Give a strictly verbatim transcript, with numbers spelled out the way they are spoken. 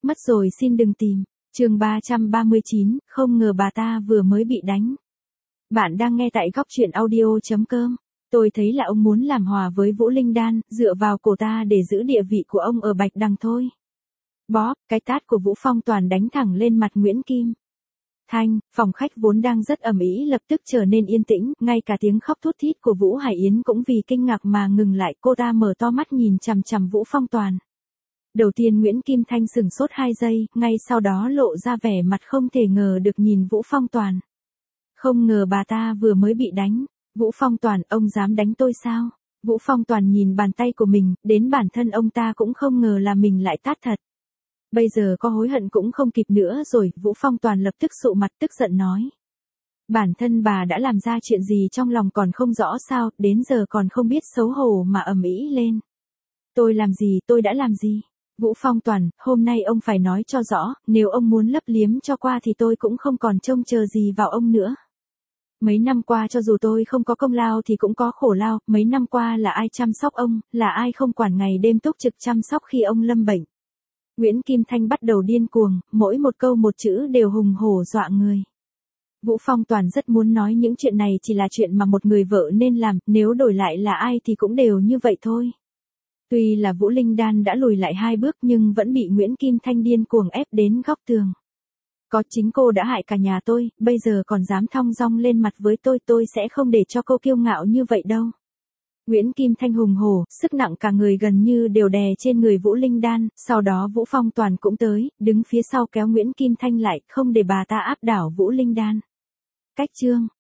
Mất rồi xin đừng tìm. Chương ba trăm ba mươi chín, không ngờ bà ta vừa mới bị đánh. Bạn đang nghe tại góc truyện audio chấm com. Tôi thấy là ông muốn làm hòa với Vũ Linh Đan, dựa vào cô ta để giữ địa vị của ông ở Bạch Đằng thôi. Bóp, cái tát của Vũ Phong Toàn đánh thẳng lên mặt Nguyễn Kim Thanh. Phòng khách vốn đang rất ầm ĩ lập tức trở nên yên tĩnh, ngay cả tiếng khóc thút thít của Vũ Hải Yến cũng vì kinh ngạc mà ngừng lại. Cô ta mở to mắt nhìn chằm chằm Vũ Phong Toàn. Đầu tiên Nguyễn Kim Thanh sửng sốt hai giây, ngay sau đó lộ ra vẻ mặt không thể ngờ được nhìn Vũ Phong Toàn. Không ngờ bà ta vừa mới bị đánh. Vũ Phong Toàn, ông dám đánh tôi sao? Vũ Phong Toàn nhìn bàn tay của mình, đến bản thân ông ta cũng không ngờ là mình lại tát thật. Bây giờ có hối hận cũng không kịp nữa rồi. Vũ Phong Toàn lập tức sụ mặt tức giận nói. Bản thân bà đã làm ra chuyện gì trong lòng còn không rõ sao, đến giờ còn không biết xấu hổ mà ầm ĩ lên. Tôi làm gì, tôi đã làm gì? Vũ Phong Toàn, hôm nay ông phải nói cho rõ, nếu ông muốn lấp liếm cho qua thì tôi cũng không còn trông chờ gì vào ông nữa. Mấy năm qua cho dù tôi không có công lao thì cũng có khổ lao, mấy năm qua là ai chăm sóc ông, là ai không quản ngày đêm túc trực chăm sóc khi ông lâm bệnh. Nguyễn Kim Thanh bắt đầu điên cuồng, mỗi một câu một chữ đều hùng hổ dọa người. Vũ Phong Toàn rất muốn nói những chuyện này chỉ là chuyện mà một người vợ nên làm, nếu đổi lại là ai thì cũng đều như vậy thôi. Tuy là Vũ Linh Đan đã lùi lại hai bước nhưng vẫn bị Nguyễn Kim Thanh điên cuồng ép đến góc tường. Có chính cô đã hại cả nhà tôi, bây giờ còn dám thong dong lên mặt với tôi, tôi sẽ không để cho cô kiêu ngạo như vậy đâu. Nguyễn Kim Thanh hùng hổ, sức nặng cả người gần như đều đè trên người Vũ Linh Đan, sau đó Vũ Phong Toàn cũng tới, đứng phía sau kéo Nguyễn Kim Thanh lại, không để bà ta áp đảo Vũ Linh Đan. Cách chương